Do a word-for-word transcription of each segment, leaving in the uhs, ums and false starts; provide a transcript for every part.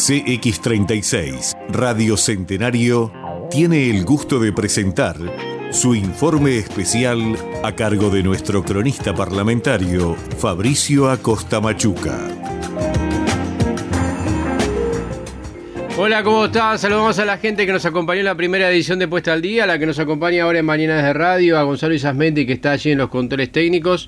C X treinta y seis, Radio Centenario, tiene el gusto de presentar su informe especial a cargo de nuestro cronista parlamentario, Fabricio Acosta Machuca. Hola, ¿cómo están? Saludamos a la gente que nos acompañó en la primera edición de Puesta al Día, a la que nos acompaña ahora en Mañanas de Radio, a Gonzalo Isasmendi, que está allí en los controles técnicos.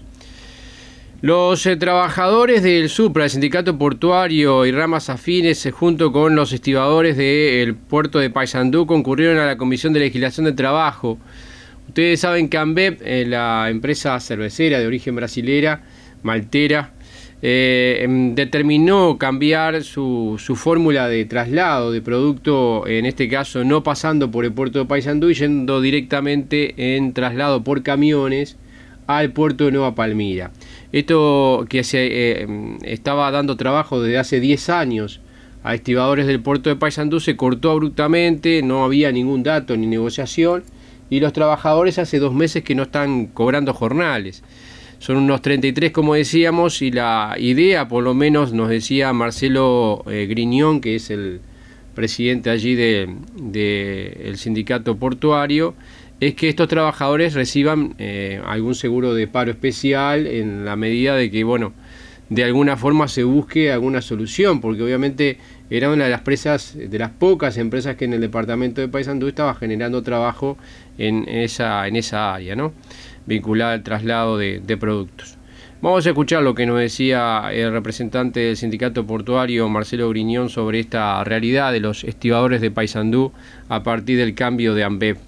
Los eh, trabajadores del Supra, el Sindicato Portuario y ramas afines, eh, junto con los estibadores del puerto de Paysandú, concurrieron a la Comisión de Legislación de Trabajo. Ustedes saben que ANBEP, eh, la empresa cervecera de origen brasilera, maltera, eh, determinó cambiar su, su fórmula de traslado de producto, en este caso no pasando por el puerto de Paysandú y yendo directamente en traslado por camiones al puerto de Nueva Palmira. Esto que se eh, estaba dando trabajo desde hace diez años a estibadores del puerto de Paysandú se cortó abruptamente, no había ningún dato ni negociación y los trabajadores hace dos meses que no están cobrando jornales. Son unos treinta y tres, como decíamos, y la idea, por lo menos nos decía Marcelo eh, Griñón, que es el presidente allí del de, de sindicato portuario, es que estos trabajadores reciban eh, algún seguro de paro especial en la medida de que, bueno, de alguna forma se busque alguna solución, porque obviamente era una de las empresas, de las pocas empresas que en el departamento de Paysandú estaba generando trabajo en esa, en esa área, ¿no?, vinculada al traslado de, de productos. Vamos a escuchar lo que nos decía el representante del sindicato portuario, Marcelo Griñón, sobre esta realidad de los estibadores de Paysandú a partir del cambio de ANBEP.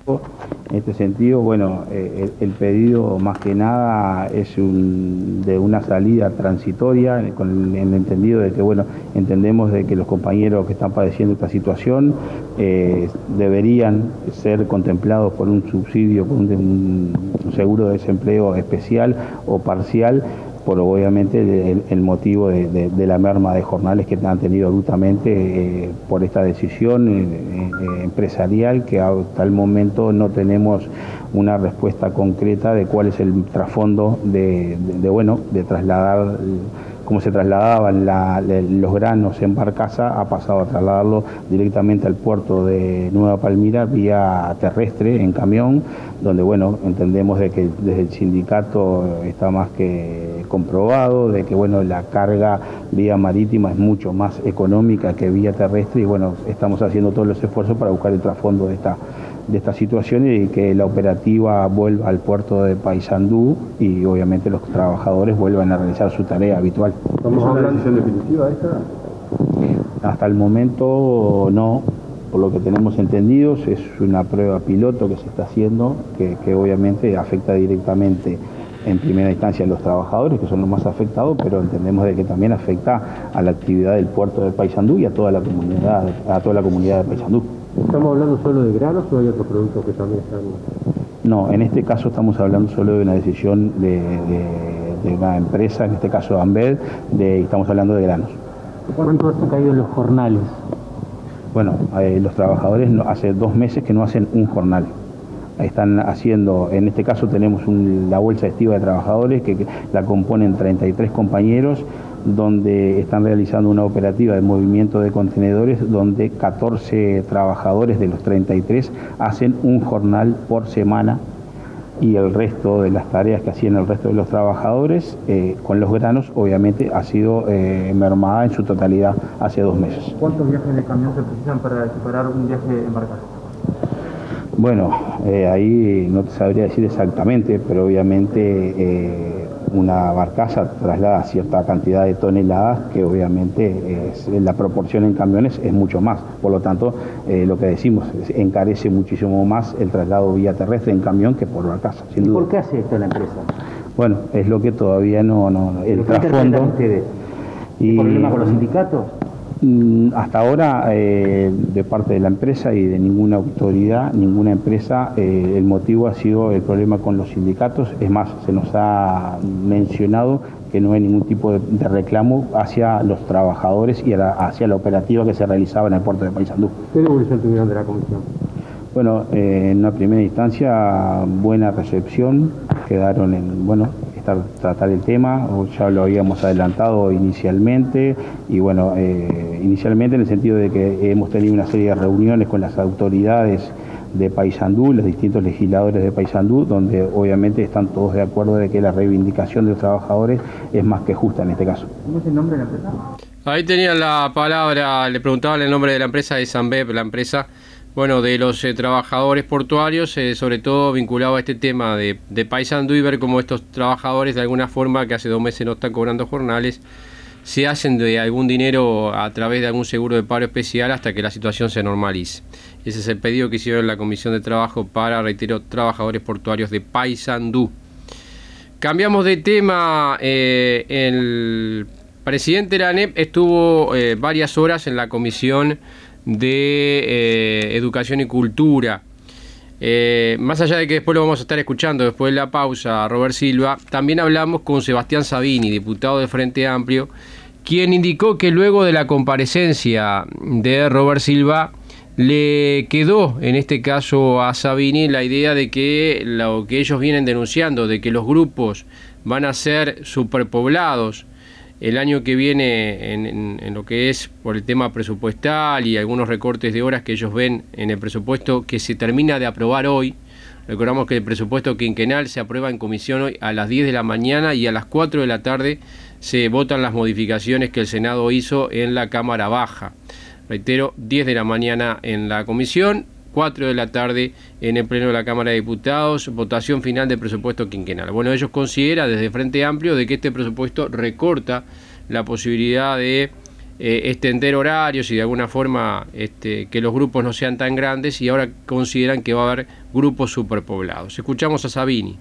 En este sentido, bueno, eh, el, el pedido más que nada es un, de una salida transitoria, con el, el entendido de que, bueno, entendemos de que los compañeros que están padeciendo esta situación eh, deberían ser contemplados por un subsidio, por un, un seguro de desempleo especial o parcial, por obviamente el, el motivo de, de, de la merma de jornales que han tenido abruptamente eh, por esta decisión eh, eh, empresarial, que hasta el momento no tenemos una respuesta concreta de cuál es el trasfondo de, de, de bueno, de trasladar, cómo se trasladaban la, los granos en barcaza, ha pasado a trasladarlo directamente al puerto de Nueva Palmira vía terrestre, en camión, donde, bueno, entendemos de que desde el sindicato está más que comprobado, de que, bueno, la carga vía marítima es mucho más económica que vía terrestre y, bueno, estamos haciendo todos los esfuerzos para buscar el trasfondo de esta de esta situación y que la operativa vuelva al puerto de Paysandú y obviamente los trabajadores vuelvan a realizar su tarea habitual. ¿Estamos hablando de una decisión definitiva esta? Hasta el momento no, por lo que tenemos entendidos, es una prueba piloto que se está haciendo, que, que obviamente afecta directamente en primera instancia a los trabajadores, que son los más afectados, pero entendemos de que también afecta a la actividad del puerto de Paysandú y a toda la comunidad, a toda la comunidad de Paysandú. ¿Estamos hablando solo de granos o hay otros productos que también están...? No, en este caso estamos hablando solo de una decisión de, de, de una empresa, en este caso ANBEP, de, estamos hablando de granos. ¿Cuánto han caído los jornales? Bueno, eh, los trabajadores no, hace dos meses que no hacen un jornal. Están haciendo, en este caso tenemos un, la bolsa estiva de trabajadores que, que la componen treinta y tres compañeros, donde están realizando una operativa de movimiento de contenedores, donde catorce trabajadores de los treinta y tres hacen un jornal por semana y el resto de las tareas que hacían el resto de los trabajadores eh, con los granos obviamente ha sido eh, mermada en su totalidad hace dos meses. ¿Cuántos viajes de camión se precisan para equiparar un viaje en barcaza? Bueno, eh, ahí no te sabría decir exactamente, pero obviamente eh, una barcaza traslada cierta cantidad de toneladas que obviamente es, la proporción en camiones es mucho más. Por lo tanto, eh, lo que decimos, encarece muchísimo más el traslado vía terrestre en camión que por barcaza. Sin ¿Y duda. por qué hace esto la empresa? Bueno, es lo que todavía no... no el trasfondo... ustedes? ¿Y problema con los sindicatos? Hasta ahora, eh, de parte de la empresa y de ninguna autoridad, ninguna empresa, eh, el motivo ha sido el problema con los sindicatos. Es más, se nos ha mencionado que no hay ningún tipo de, de reclamo hacia los trabajadores y la, hacia la operativa que se realizaba en el puerto de Paysandú. ¿Qué devolución tuvieron de la comisión? Bueno, eh, en una primera instancia, buena recepción, quedaron en, bueno, estar, tratar el tema, ya lo habíamos adelantado inicialmente, y bueno, eh, inicialmente en el sentido de que hemos tenido una serie de reuniones con las autoridades de Paysandú, los distintos legisladores de Paysandú, donde obviamente están todos de acuerdo de que la reivindicación de los trabajadores es más que justa en este caso. ¿Cómo es el nombre de la empresa? Ahí tenían la palabra, le preguntaban el nombre de la empresa, de Sanbep, la empresa, bueno, de los eh, trabajadores portuarios, eh, sobre todo vinculado a este tema de, de Paysandú, y ver cómo estos trabajadores de alguna forma, que hace dos meses no están cobrando jornales, se hacen de algún dinero a través de algún seguro de paro especial hasta que la situación se normalice. Ese es el pedido que hicieron la Comisión de Trabajo para, reitero, trabajadores portuarios de Paysandú. Cambiamos de tema. Eh, el presidente de la A N E P estuvo eh, varias horas en la Comisión de eh, Educación y Cultura. Eh, más allá de que después lo vamos a estar escuchando después de la pausa a Robert Silva, también hablamos con Sebastián Sabini, diputado de Frente Amplio, quien indicó que luego de la comparecencia de Robert Silva le quedó, en este caso a Sabini, la idea de que lo que ellos vienen denunciando, de que los grupos van a ser superpoblados el año que viene en, en, en lo que es por el tema presupuestal y algunos recortes de horas que ellos ven en el presupuesto que se termina de aprobar hoy. Recordamos que el presupuesto quinquenal se aprueba en comisión hoy a las diez de la mañana y a las cuatro de la tarde se votan las modificaciones que el Senado hizo en la Cámara Baja. Reitero, diez de la mañana en la comisión, cuatro de la tarde en el Pleno de la Cámara de Diputados, votación final del presupuesto quinquenal. Bueno, ellos consideran desde Frente Amplio de que este presupuesto recorta la posibilidad de eh, extender horarios y de alguna forma este, que los grupos no sean tan grandes, y ahora consideran que va a haber grupos superpoblados. Escuchamos a Sabini.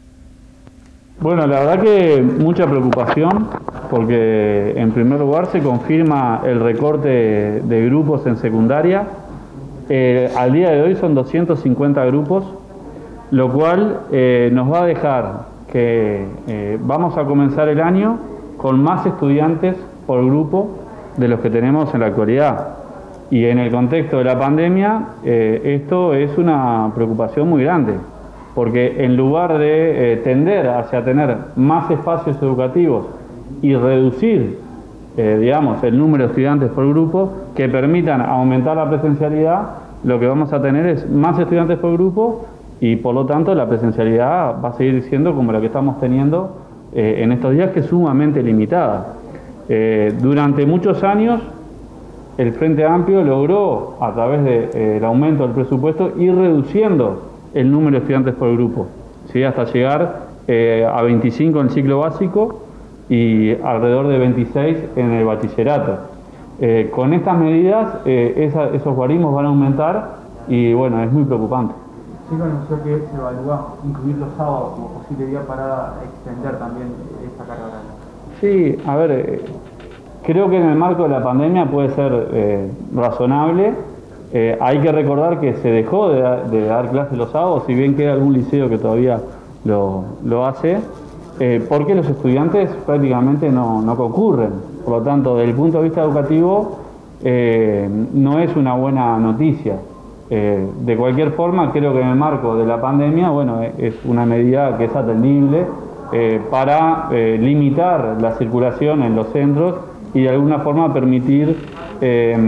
Bueno, la verdad que mucha preocupación, porque en primer lugar se confirma el recorte de grupos en secundaria. Eh, al día de hoy son doscientos cincuenta grupos, lo cual eh, nos va a dejar que eh, vamos a comenzar el año con más estudiantes por grupo de los que tenemos en la actualidad. Y en el contexto de la pandemia, eh, esto es una preocupación muy grande, porque en lugar de eh, tender hacia tener más espacios educativos y reducir, eh, digamos, el número de estudiantes por grupo que permitan aumentar la presencialidad, lo que vamos a tener es más estudiantes por grupo y por lo tanto la presencialidad va a seguir siendo como la que estamos teniendo eh, en estos días, que es sumamente limitada. Eh, durante muchos años el Frente Amplio logró, a través del de, eh, aumento del presupuesto, ir reduciendo el número de estudiantes por grupo, ¿sí? Hasta llegar eh, a veinticinco en el ciclo básico y alrededor de veintiséis en el bachillerato. Eh, con estas medidas eh, esa, esos guarismos van a aumentar y bueno, es muy preocupante. Sí, anunció que se evalúa incluir los sábados como posible día para extender también esta carga horaria. Sí, a ver, eh, creo que en el marco de la pandemia puede ser eh, razonable. Eh, hay que recordar que se dejó de, de dar clases los sábados, si bien queda algún liceo que todavía lo, lo hace, eh, porque los estudiantes prácticamente no, no concurren. Por lo tanto, desde el punto de vista educativo, eh, no es una buena noticia. Eh, de cualquier forma, creo que en el marco de la pandemia, bueno, es una medida que es atendible eh, para eh, limitar la circulación en los centros y de alguna forma permitir eh,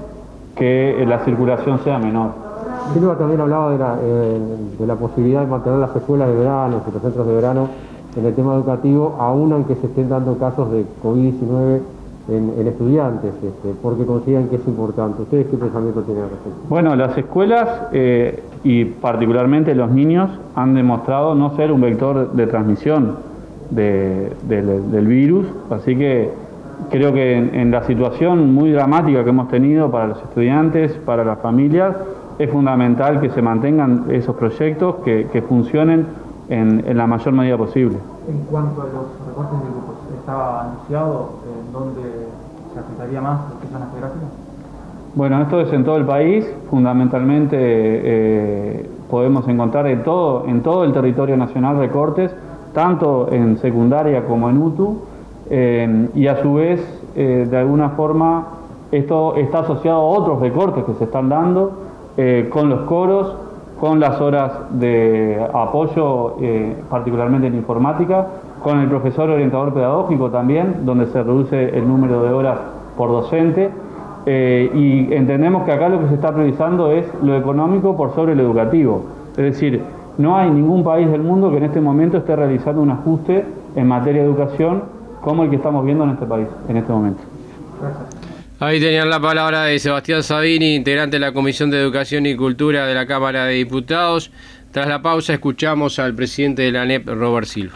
que la circulación sea menor. Silva también hablaba de la, eh, de la posibilidad de mantener las escuelas de verano, los centros de verano, en el tema educativo, aún aunque se estén dando casos de COVID diecinueve en, en estudiantes, este, porque consideran que es importante. ¿Ustedes qué pensamiento tienen al respecto? Bueno, las escuelas eh, y particularmente los niños han demostrado no ser un vector de transmisión de, de, de, del virus, así que creo que en, en la situación muy dramática que hemos tenido para los estudiantes, para las familias, es fundamental que se mantengan esos proyectos, que, que funcionen en, en la mayor medida posible. En cuanto a los recortes de grupos, ¿estaba anunciado en dónde se aplicaría más lo que son las geográficas? Bueno, esto es en todo el país, fundamentalmente eh, podemos encontrar en todo, en todo el territorio nacional recortes, tanto en secundaria como en U T U. Eh, y a su vez, eh, de alguna forma, esto está asociado a otros recortes que se están dando eh, con los coros, con las horas de apoyo, eh, particularmente en informática, con el profesor orientador pedagógico también, donde se reduce el número de horas por docente, eh, y entendemos que acá lo que se está priorizando es lo económico por sobre lo educativo. Es decir, no hay ningún país del mundo que en este momento esté realizando un ajuste en materia de educación como el que estamos viendo en este país, en este momento. Ahí tenían la palabra de Sebastián Sabini, integrante de la Comisión de Educación y Cultura de la Cámara de Diputados. Tras la pausa escuchamos al presidente de la A N E P, Robert Silva.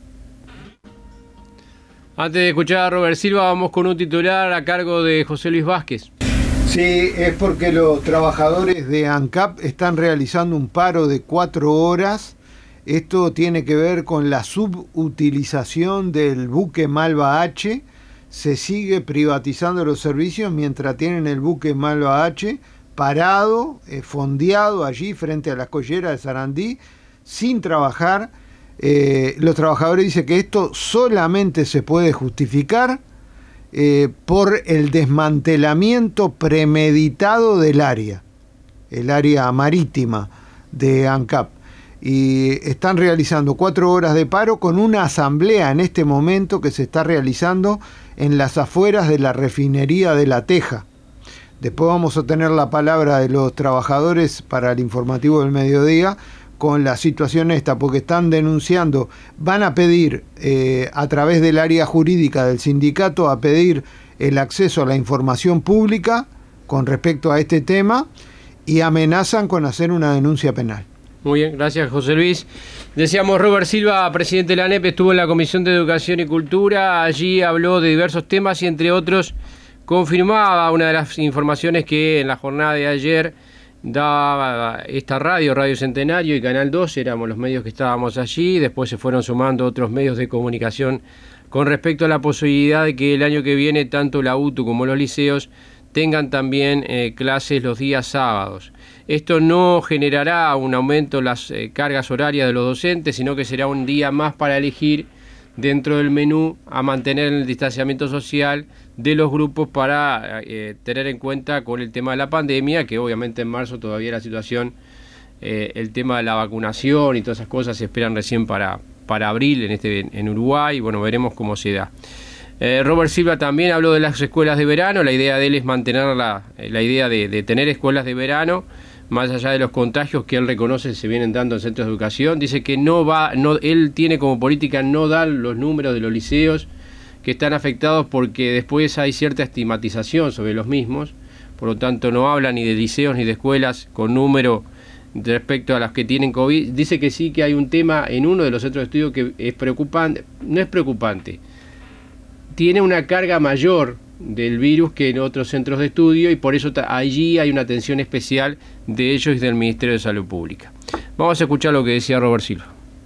Antes de escuchar a Robert Silva, vamos con un titular a cargo de José Luis Vázquez. Sí, es porque los trabajadores de ANCAP están realizando un paro de cuatro horas. Esto tiene que ver con la subutilización del buque Malva H. Se sigue privatizando los servicios mientras tienen el buque Malva H parado, eh, fondeado allí frente a la collera de Sarandí, sin trabajar. Eh, los trabajadores dicen que esto solamente se puede justificar eh, por el desmantelamiento premeditado del área, el área marítima de ANCAP. Y están realizando cuatro horas de paro con una asamblea en este momento que se está realizando en las afueras de la refinería de La Teja. Después vamos a tener la palabra de los trabajadores para el informativo del mediodía con la situación esta, porque están denunciando, van a pedir eh, a través del área jurídica del sindicato, a pedir el acceso a la información pública con respecto a este tema y amenazan con hacer una denuncia penal. Muy bien, gracias José Luis. Decíamos, Robert Silva, presidente de la A N E P, estuvo en la Comisión de Educación y Cultura, allí habló de diversos temas y entre otros confirmaba una de las informaciones que en la jornada de ayer daba esta radio, Radio Centenario y Canal dos, éramos los medios que estábamos allí, después se fueron sumando otros medios de comunicación con respecto a la posibilidad de que el año que viene tanto la U T U como los liceos tengan también eh, clases los días sábados. Esto no generará un aumento en las eh, cargas horarias de los docentes, sino que será un día más para elegir dentro del menú a mantener el distanciamiento social de los grupos para eh, tener en cuenta con el tema de la pandemia, que obviamente en marzo todavía la situación, eh, el tema de la vacunación y todas esas cosas se esperan recién para, para abril en, este, en Uruguay. Bueno, veremos cómo se da. Eh, Robert Silva también habló de las escuelas de verano. La idea de él es mantener la, la idea de, de tener escuelas de verano, más allá de los contagios que él reconoce se vienen dando en centros de educación. Dice que no va, no, él tiene como política no dar los números de los liceos que están afectados porque después hay cierta estigmatización sobre los mismos, por lo tanto no habla ni de liceos ni de escuelas con número respecto a las que tienen COVID. Dice que sí que hay un tema en uno de los centros de estudio que es preocupante, no es preocupante, tiene una carga mayor del virus que en otros centros de estudio y por eso allí hay una atención especial de ellos y del Ministerio de Salud Pública. Vamos a escuchar lo que decía Robert Silva.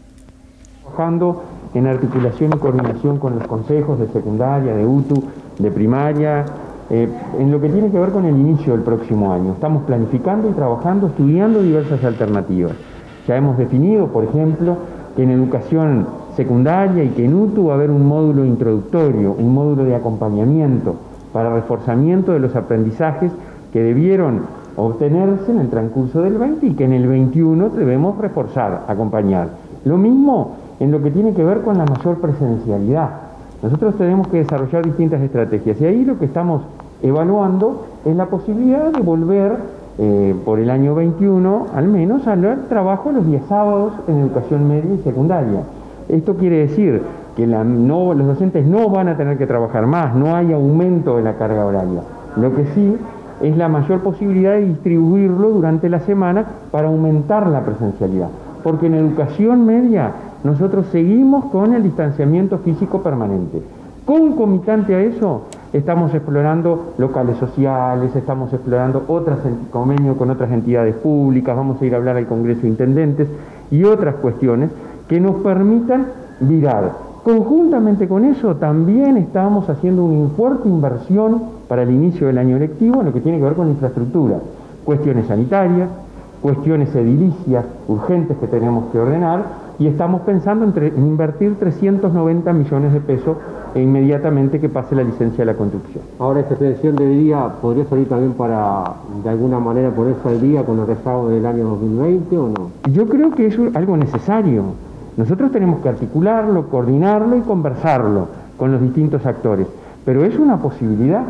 Trabajando en articulación y coordinación con los consejos de secundaria, de U T U, de primaria, eh, en lo que tiene que ver con el inicio del próximo año. Estamos planificando y trabajando, estudiando diversas alternativas. Ya hemos definido, por ejemplo, que en educación secundaria y que en U T U va a haber un módulo introductorio, un módulo de acompañamiento para reforzamiento de los aprendizajes que debieron obtenerse en el transcurso del veinte y que en el veintiuno debemos reforzar, acompañar. Lo mismo en lo que tiene que ver con la mayor presencialidad. Nosotros tenemos que desarrollar distintas estrategias y ahí lo que estamos evaluando es la posibilidad de volver eh, por el año veintiuno al menos al trabajo los días sábados en educación media y secundaria. Esto quiere decir que la, no, los docentes no van a tener que trabajar más, no hay aumento de la carga horaria. Lo que sí es la mayor posibilidad de distribuirlo durante la semana para aumentar la presencialidad. Porque en educación media nosotros seguimos con el distanciamiento físico permanente. Concomitante a eso, estamos explorando locales sociales, estamos explorando otros convenios con otras entidades públicas, vamos a ir a hablar al Congreso de Intendentes y otras cuestiones que nos permitan virar. Conjuntamente con eso, también estamos haciendo una fuerte inversión para el inicio del año lectivo en lo que tiene que ver con infraestructura, cuestiones sanitarias, cuestiones edilicias urgentes que tenemos que ordenar y estamos pensando en, en invertir trescientos noventa millones de pesos e inmediatamente que pase la licencia de la construcción. Ahora esta extensión de día podría salir también para de alguna manera ponerse al día con el rezago del año dos mil veinte o no. Yo creo que es algo necesario. Nosotros tenemos que articularlo, coordinarlo y conversarlo con los distintos actores, pero es una posibilidad,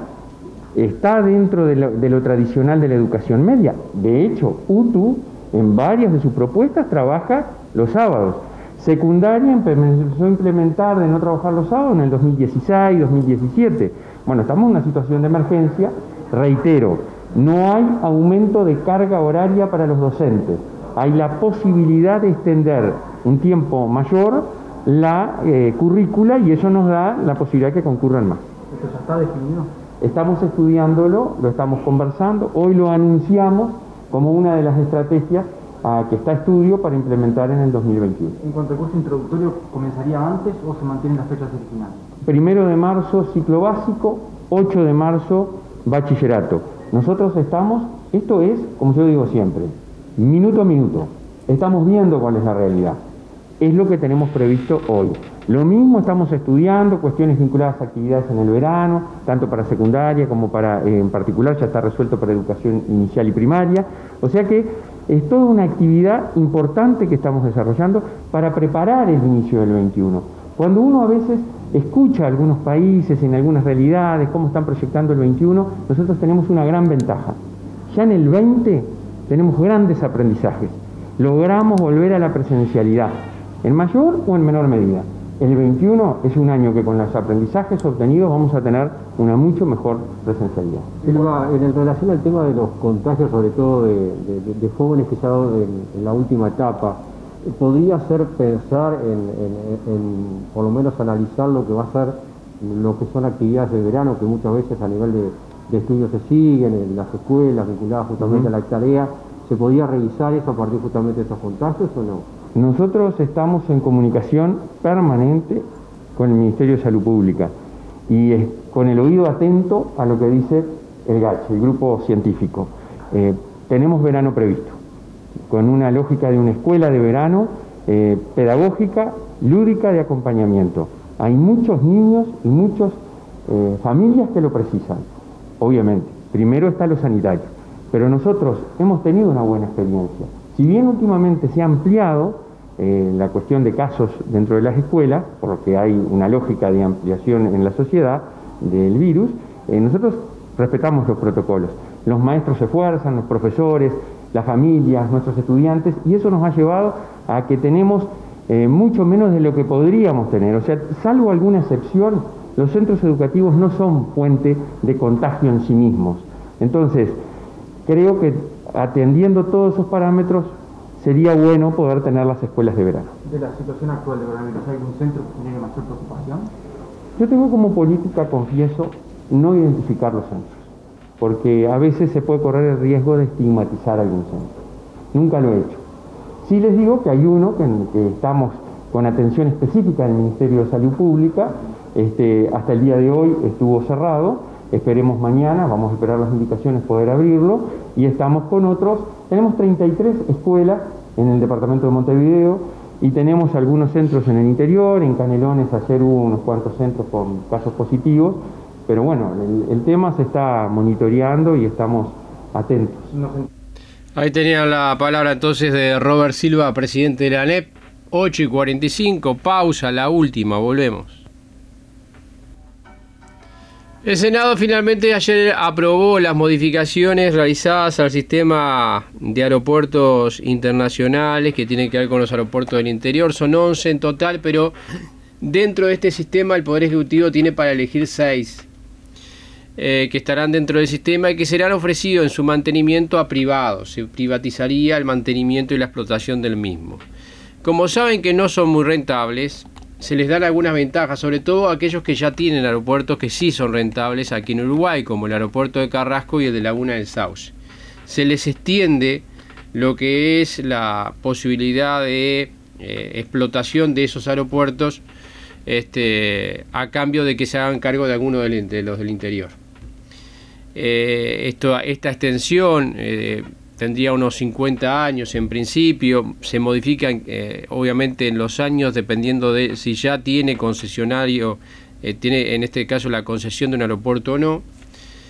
está dentro de lo, de lo tradicional de la educación media. De hecho, U T U en varias de sus propuestas trabaja los sábados. Secundaria empezó a implementar de no trabajar los sábados en el dos mil dieciséis, dos mil diecisiete. Bueno, estamos en una situación de emergencia, reitero, no hay aumento de carga horaria para los docentes, hay la posibilidad de extender un tiempo mayor la eh, currícula y eso nos da la posibilidad de que concurran más. ¿Esto ya está definido? Estamos estudiándolo, lo estamos conversando, hoy lo anunciamos como una de las estrategias a que está estudio para implementar en el dos mil veintiuno. En cuanto al curso introductorio, ¿comenzaría antes o se mantienen las fechas originales? Primero de marzo, ciclo básico, ocho de marzo, bachillerato. Nosotros estamos, esto es, como yo digo siempre, minuto a minuto, estamos viendo cuál es la realidad. Es lo que tenemos previsto hoy. Lo mismo estamos estudiando, cuestiones vinculadas a actividades en el verano, tanto para secundaria como para, eh, en particular, ya está resuelto para educación inicial y primaria. O sea que es toda una actividad importante que estamos desarrollando para preparar el inicio del veintiuno. Cuando uno a veces escucha a algunos países, en algunas realidades, cómo están proyectando el veintiuno, nosotros tenemos una gran ventaja. Ya en el veinte tenemos grandes aprendizajes. Logramos volver a la presencialidad, en mayor o en menor medida. El veintiuno es un año que con los aprendizajes obtenidos vamos a tener una mucho mejor presencialidad. Silva, en relación al tema de los contagios, sobre todo de, de, de jóvenes que se ha dado en, en la última etapa, ¿podría ser pensar en, en, en por lo menos analizar lo que va a ser lo que son actividades de verano, que muchas veces a nivel de, de estudios se siguen en las escuelas vinculadas justamente uh-huh. a la tarea? ¿Se podía revisar eso a partir justamente de esos contagios o no? Nosotros estamos en comunicación permanente con el Ministerio de Salud Pública y es, con el oído atento a lo que dice el G A C H, el grupo científico. Eh, tenemos verano previsto, con una lógica de una escuela de verano eh, pedagógica, lúdica, de acompañamiento. Hay muchos niños y muchas eh, familias que lo precisan, obviamente. Primero está lo sanitario, pero nosotros hemos tenido una buena experiencia. Si bien últimamente se ha ampliado eh, la cuestión de casos dentro de las escuelas, porque hay una lógica de ampliación en la sociedad del virus, eh, nosotros respetamos los protocolos. Los maestros se esfuerzan, los profesores, las familias, nuestros estudiantes, y eso nos ha llevado a que tenemos eh, mucho menos de lo que podríamos tener. O sea, salvo alguna excepción, los centros educativos no son fuente de contagio en sí mismos. Entonces, creo que atendiendo todos esos parámetros, sería bueno poder tener las escuelas de verano. ¿De la situación actual de coronavirus hay algún centro que genere mayor preocupación? Yo tengo como política, confieso, no identificar los centros, porque a veces se puede correr el riesgo de estigmatizar algún centro. Nunca lo he hecho. Sí les digo que hay uno que, que estamos con atención específica del Ministerio de Salud Pública, este, hasta el día de hoy estuvo cerrado. Esperemos mañana, vamos a esperar las indicaciones, poder abrirlo, y estamos con otros. Tenemos treinta y tres escuelas en el departamento de Montevideo y tenemos algunos centros en el interior. En Canelones ayer hubo unos cuantos centros con casos positivos, pero bueno, el, el tema se está monitoreando y estamos atentos. Ahí tenía la palabra entonces de Robert Silva, presidente de la A N E P. ocho y cuarenta y cinco, pausa, la última, volvemos. El Senado finalmente ayer aprobó las modificaciones realizadas al sistema de aeropuertos internacionales que tienen que ver con los aeropuertos del interior. Son once en total, pero dentro de este sistema el Poder Ejecutivo tiene para elegir seis eh, que estarán dentro del sistema y que serán ofrecidos en su mantenimiento a privados. Se privatizaría el mantenimiento y la explotación del mismo. Como saben que no son muy rentables, se les dan algunas ventajas, sobre todo a aquellos que ya tienen aeropuertos que sí son rentables aquí en Uruguay, como el aeropuerto de Carrasco y el de Laguna del Sauce. Se les extiende lo que es la posibilidad de eh, explotación de esos aeropuertos este, a cambio de que se hagan cargo de alguno de, de los del interior. Eh, esto, esta extensión eh, tendría unos cincuenta años en principio, se modifican eh, obviamente en los años dependiendo de si ya tiene concesionario, eh, tiene en este caso la concesión de un aeropuerto o no.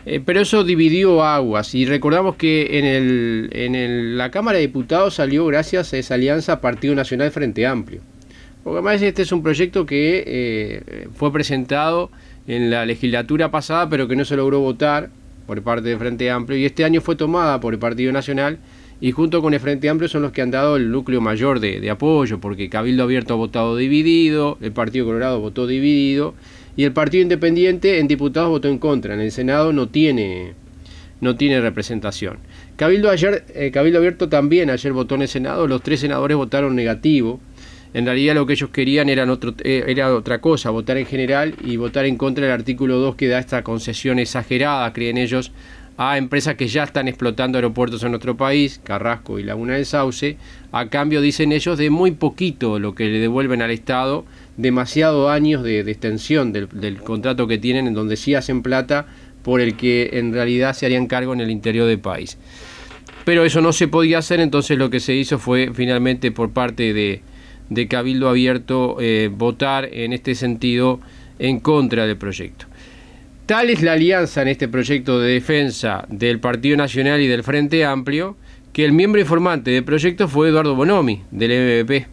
Eh, pero eso dividió aguas y recordamos que en, el, en el, la Cámara de Diputados salió gracias a esa alianza Partido Nacional Frente Amplio. Porque además este es un proyecto que eh, fue presentado en la legislatura pasada pero que no se logró votar por parte del Frente Amplio y este año fue tomada por el Partido Nacional y junto con el Frente Amplio son los que han dado el núcleo mayor de, de apoyo, porque Cabildo Abierto ha votado dividido, el Partido Colorado votó dividido y el Partido Independiente en diputados votó en contra. En el Senado no tiene, no tiene representación. Cabildo, ayer, eh, Cabildo Abierto también ayer votó en el Senado, los tres senadores votaron negativo. En realidad lo que ellos querían eran otro, eh, era otra cosa, votar en general y votar en contra del artículo dos que da esta concesión exagerada, creen ellos, a empresas que ya están explotando aeropuertos en nuestro país, Carrasco y Laguna del Sauce, a cambio, dicen ellos, de muy poquito lo que le devuelven al Estado, demasiados años de, de extensión del, del contrato que tienen, en donde sí hacen plata, por el que en realidad se harían cargo en el interior del país. Pero eso no se podía hacer, entonces lo que se hizo fue finalmente por parte de, de Cabildo Abierto eh, votar en este sentido en contra del proyecto. Tal es la alianza en este proyecto de defensa del Partido Nacional y del Frente Amplio que el miembro informante del proyecto fue Eduardo Bonomi, del M V P.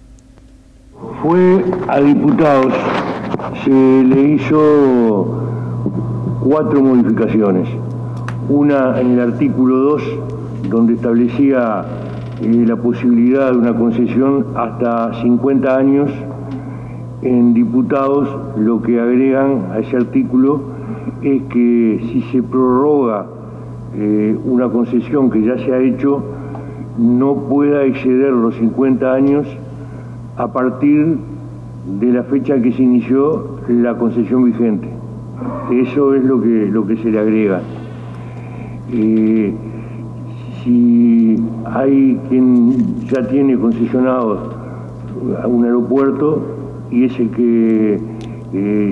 Fue a diputados, se le hizo cuatro modificaciones. Una en el artículo dos, donde establecía eh, la posibilidad de una concesión hasta cincuenta años. En diputados lo que agregan a ese artículo es que si se prorroga eh, una concesión que ya se ha hecho, no pueda exceder los cincuenta años a partir de la fecha que se inició la concesión vigente. Eso es lo que, lo que se le agrega. Eh, si hay quien ya tiene concesionado a un aeropuerto y es el que eh,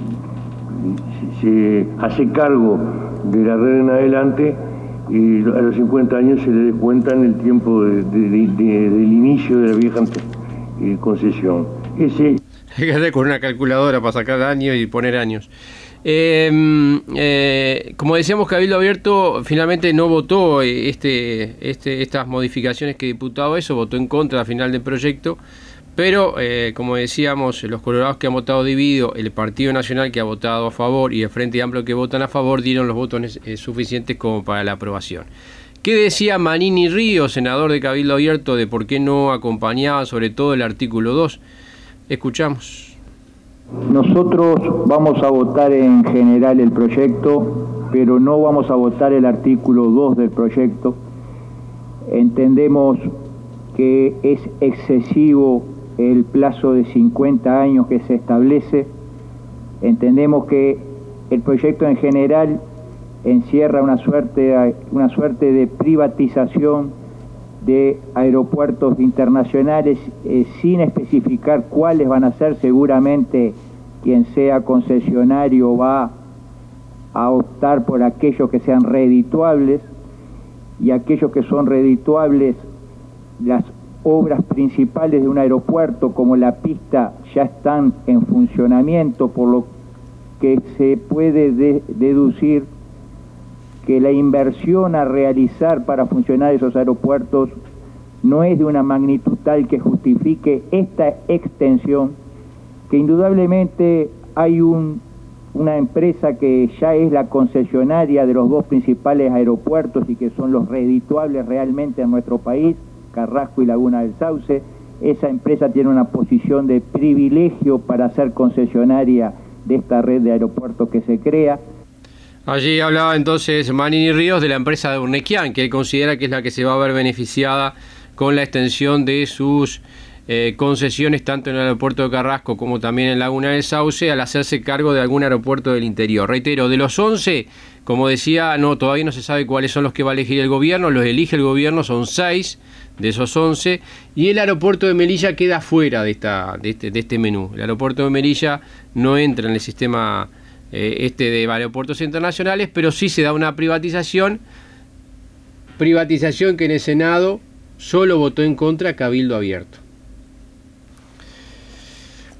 se hace cargo de la red en adelante, y a los cincuenta años se le descuentan el tiempo de, de, de, de, del inicio de la vieja eh, concesión. Ese... Hay que hacer con una calculadora para sacar años y poner años. Eh, eh, como decíamos, Cabildo Abierto finalmente no votó este, este, estas modificaciones que diputado eso, votó en contra al final del proyecto. Pero, eh, como decíamos, los colorados que han votado dividido, el Partido Nacional que ha votado a favor y el Frente Amplio que votan a favor dieron los votos eh, suficientes como para la aprobación. ¿Qué decía Manini Ríos, senador de Cabildo Abierto, de por qué no acompañaba sobre todo el artículo dos? Escuchamos. Nosotros vamos a votar en general el proyecto, pero no vamos a votar el artículo dos del proyecto. Entendemos que es excesivo el plazo de cincuenta años que se establece. Entendemos que el proyecto en general encierra una suerte, una suerte de privatización de aeropuertos internacionales eh, sin especificar cuáles van a ser. Seguramente quien sea concesionario va a optar por aquellos que sean redituables, y aquellos que son redituables, las obras principales de un aeropuerto como la pista ya están en funcionamiento, por lo que se puede de- deducir que la inversión a realizar para funcionar esos aeropuertos no es de una magnitud tal que justifique esta extensión, que indudablemente hay un, una empresa que ya es la concesionaria de los dos principales aeropuertos y que son los redituables realmente en nuestro país, Carrasco y Laguna del Sauce. Esa empresa tiene una posición de privilegio para ser concesionaria de esta red de aeropuertos que se crea. Allí hablaba entonces Manini Ríos de la empresa de Urnequian, que él considera que es la que se va a ver beneficiada con la extensión de sus eh, concesiones tanto en el aeropuerto de Carrasco como también en Laguna del Sauce, al hacerse cargo de algún aeropuerto del interior. Reitero, de los once, como decía, no todavía no se sabe cuáles son los que va a elegir el gobierno, los elige el gobierno, son seis de esos once, y el aeropuerto de Melilla queda fuera de, esta, de, este, de este menú. El aeropuerto de Melilla no entra en el sistema eh, este de aeropuertos internacionales, pero sí se da una privatización, privatización que en el Senado solo votó en contra Cabildo Abierto.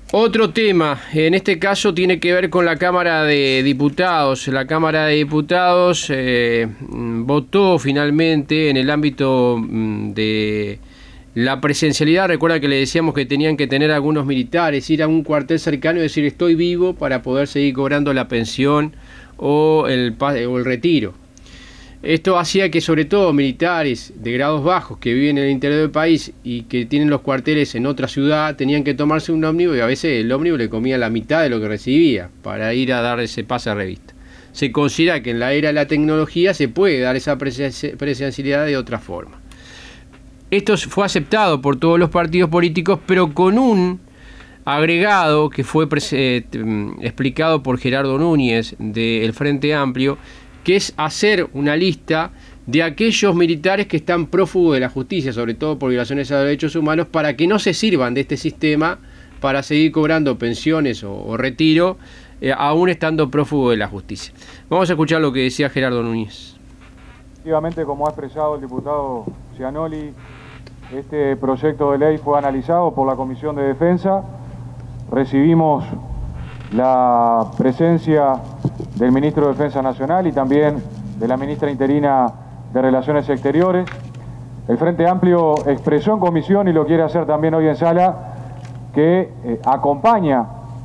Otro tema, en este caso tiene que ver con la Cámara de Diputados. La Cámara de Diputados eh, votó finalmente en el ámbito de la presencialidad. Recuerda que le decíamos que tenían que tener algunos militares, ir a un cuartel cercano y decir estoy vivo para poder seguir cobrando la pensión o el, o el retiro. Esto hacía que sobre todo militares de grados bajos que viven en el interior del país y que tienen los cuarteles en otra ciudad tenían que tomarse un ómnibus y a veces el ómnibus le comía la mitad de lo que recibía para ir a dar ese pase a revista. Se considera que en la era de la tecnología se puede dar esa presencialidad de otra forma. Esto fue aceptado por todos los partidos políticos, pero con un agregado que fue eh, explicado por Gerardo Núñez del Frente Amplio, que es hacer una lista de aquellos militares que están prófugos de la justicia, sobre todo por violaciones a los derechos humanos, para que no se sirvan de este sistema para seguir cobrando pensiones o, o retiro, eh, aún estando prófugos de la justicia. Vamos a escuchar lo que decía Gerardo Núñez. Efectivamente, como ha expresado el diputado Gianoli, este proyecto de ley fue analizado por la Comisión de Defensa. Recibimos la presencia del Ministro de Defensa Nacional y también de la Ministra Interina de Relaciones Exteriores. El Frente Amplio expresó en comisión, y lo quiere hacer también hoy en sala, que eh, acompaña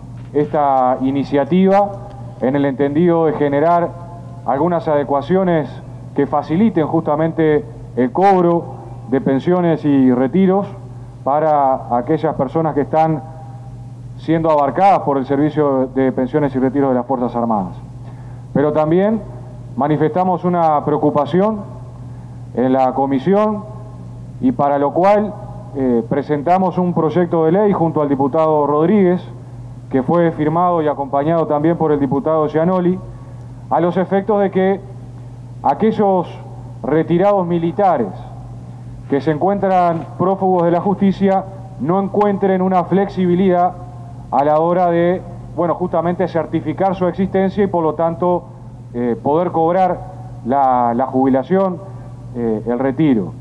esta iniciativa en el entendido de generar algunas adecuaciones que faciliten justamente el cobro de pensiones y retiros para aquellas personas que están siendo abarcadas por el servicio de pensiones y retiros de las Fuerzas Armadas. Pero también manifestamos una preocupación en la comisión y para lo cual eh, presentamos un proyecto de ley junto al diputado Rodríguez, que fue firmado y acompañado también por el diputado Gianoli, a los efectos de que aquellos retirados militares que se encuentran prófugos de la justicia no encuentren una flexibilidad a la hora de, bueno, justamente certificar su existencia y por lo tanto eh, poder cobrar la, la jubilación, eh, el retiro.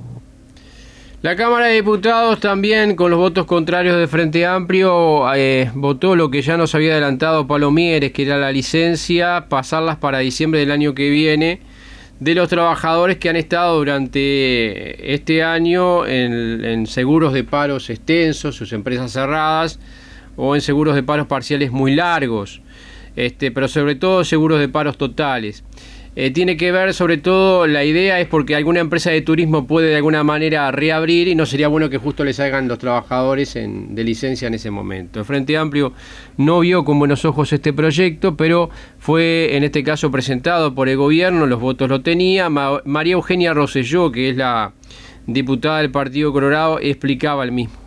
La Cámara de Diputados también, con los votos contrarios del Frente Amplio, eh, votó lo que ya nos había adelantado Pablo Mieres, que era la licencia, pasarlas para diciembre del año que viene, de los trabajadores que han estado durante este año en, en seguros de paros extensos, sus empresas cerradas, o en seguros de paros parciales muy largos, este, pero sobre todo seguros de paros totales. Eh, tiene que ver, sobre todo, la idea es porque alguna empresa de turismo puede de alguna manera reabrir y no sería bueno que justo les salgan los trabajadores en, de licencia en ese momento. El Frente Amplio no vio con buenos ojos este proyecto, pero fue en este caso presentado por el gobierno, los votos lo tenía. Ma- María Eugenia Rosselló, que es la diputada del Partido Colorado, explicaba el mismo.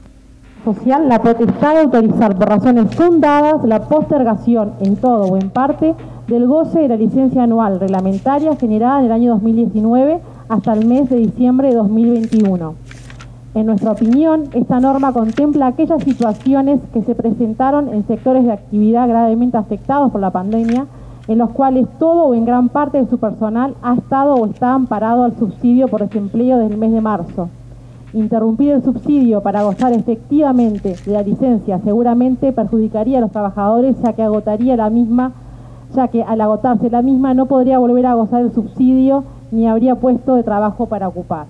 Social la potestad de autorizar por razones fundadas la postergación en todo o en parte del goce de la licencia anual reglamentaria generada en el año dos mil diecinueve hasta el mes de diciembre de dos mil veintiuno. En nuestra opinión, esta norma contempla aquellas situaciones que se presentaron en sectores de actividad gravemente afectados por la pandemia, en los cuales todo o en gran parte de su personal ha estado o está amparado al subsidio por desempleo desde el mes de marzo. Interrumpir el subsidio para gozar efectivamente de la licencia seguramente perjudicaría a los trabajadores, ya que agotaría la misma, ya que al agotarse la misma no podría volver a gozar el subsidio ni habría puesto de trabajo para ocupar.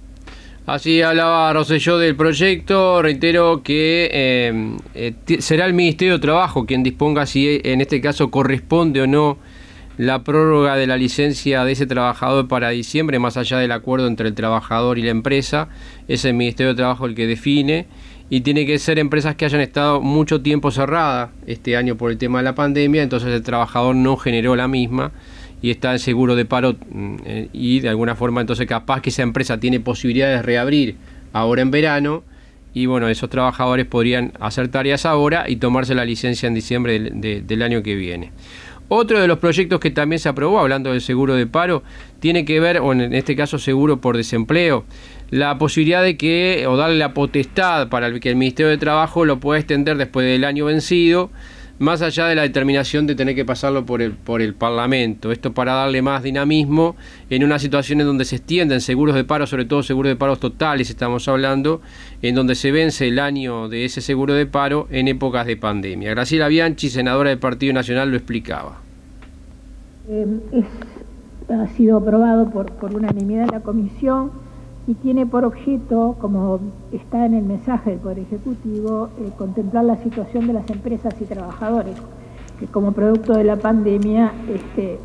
Así hablaba Rosselló del proyecto. Reitero que eh, eh, será el Ministerio de Trabajo quien disponga si en este caso corresponde o no la prórroga de la licencia de ese trabajador para diciembre, más allá del acuerdo entre el trabajador y la empresa. Es el Ministerio de Trabajo el que define, y tiene que ser empresas que hayan estado mucho tiempo cerradas este año por el tema de la pandemia, entonces el trabajador no generó la misma y está en seguro de paro, y de alguna forma entonces capaz que esa empresa tiene posibilidades de reabrir ahora en verano, y bueno, esos trabajadores podrían hacer tareas ahora y tomarse la licencia en diciembre del, de, del año que viene. Otro de los proyectos que también se aprobó, hablando del seguro de paro, tiene que ver, o en este caso seguro por desempleo, la posibilidad de que, o darle la potestad para que el Ministerio de Trabajo lo pueda extender después del año vencido, más allá de la determinación de tener que pasarlo por el, por el Parlamento. Esto para darle más dinamismo en una situación en donde se extienden seguros de paro, sobre todo seguros de paros totales, estamos hablando, en donde se vence el año de ese seguro de paro en épocas de pandemia. Graciela Bianchi, senadora del Partido Nacional, lo explicaba. Eh, es, ha sido aprobado por, por unanimidad en la comisión y tiene por objeto, como está en el mensaje del Poder Ejecutivo, eh, contemplar la situación de las empresas y trabajadores que como producto de la pandemia este,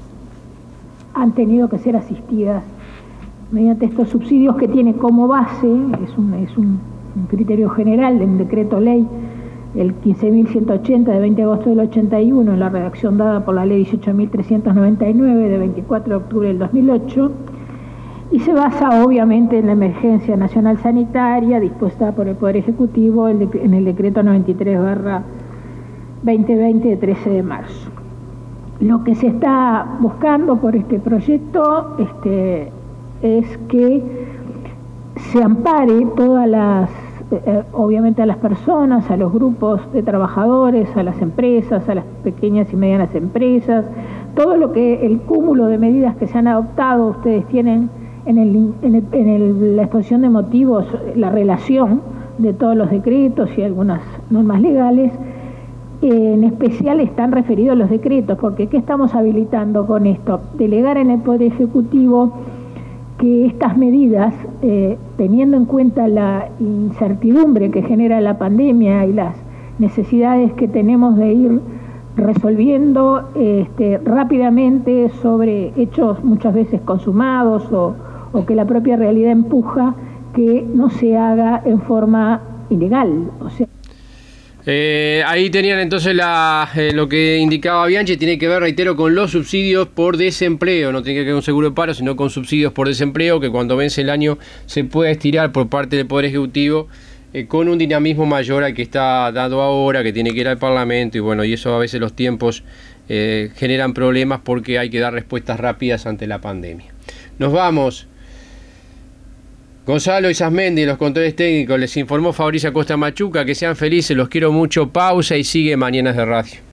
han tenido que ser asistidas mediante estos subsidios que tiene como base, es un, es un, un criterio general de un decreto ley, el quince mil ciento ochenta de veinte de agosto del ochenta y uno, en la redacción dada por la ley dieciocho mil trescientos noventa y nueve de veinticuatro de octubre del dos mil ocho, y se basa obviamente en la emergencia nacional sanitaria dispuesta por el Poder Ejecutivo en el decreto noventa y tres barra veinte veinte de trece de marzo. Lo que se está buscando por este proyecto este, es que se ampare todas las, eh, obviamente a las personas, a los grupos de trabajadores, a las empresas, a las pequeñas y medianas empresas, todo lo que el cúmulo de medidas que se han adoptado, ustedes tienen en, el, en, el, en el, la exposición de motivos la relación de todos los decretos y algunas normas legales. En especial están referidos los decretos, porque ¿qué estamos habilitando con esto? Delegar en el Poder Ejecutivo que estas medidas, eh, teniendo en cuenta la incertidumbre que genera la pandemia y las necesidades que tenemos de ir resolviendo este, rápidamente sobre hechos muchas veces consumados o, o que la propia realidad empuja, que no se haga en forma ilegal, o sea. Eh, ahí tenían entonces la, eh, lo que indicaba Bianchi, tiene que ver, reitero, con los subsidios por desempleo, no tiene que ver con seguro de paro, sino con subsidios por desempleo, que cuando vence el año se puede estirar por parte del Poder Ejecutivo eh, con un dinamismo mayor al que está dado ahora, que tiene que ir al Parlamento, y bueno, y eso a veces los tiempos eh, generan problemas porque hay que dar respuestas rápidas ante la pandemia. Nos vamos. Gonzalo Isasmendi, los controles técnicos, les informó Fabricio Acosta Machuca. Que sean felices, los quiero mucho. Pausa y sigue Mañanas de Radio.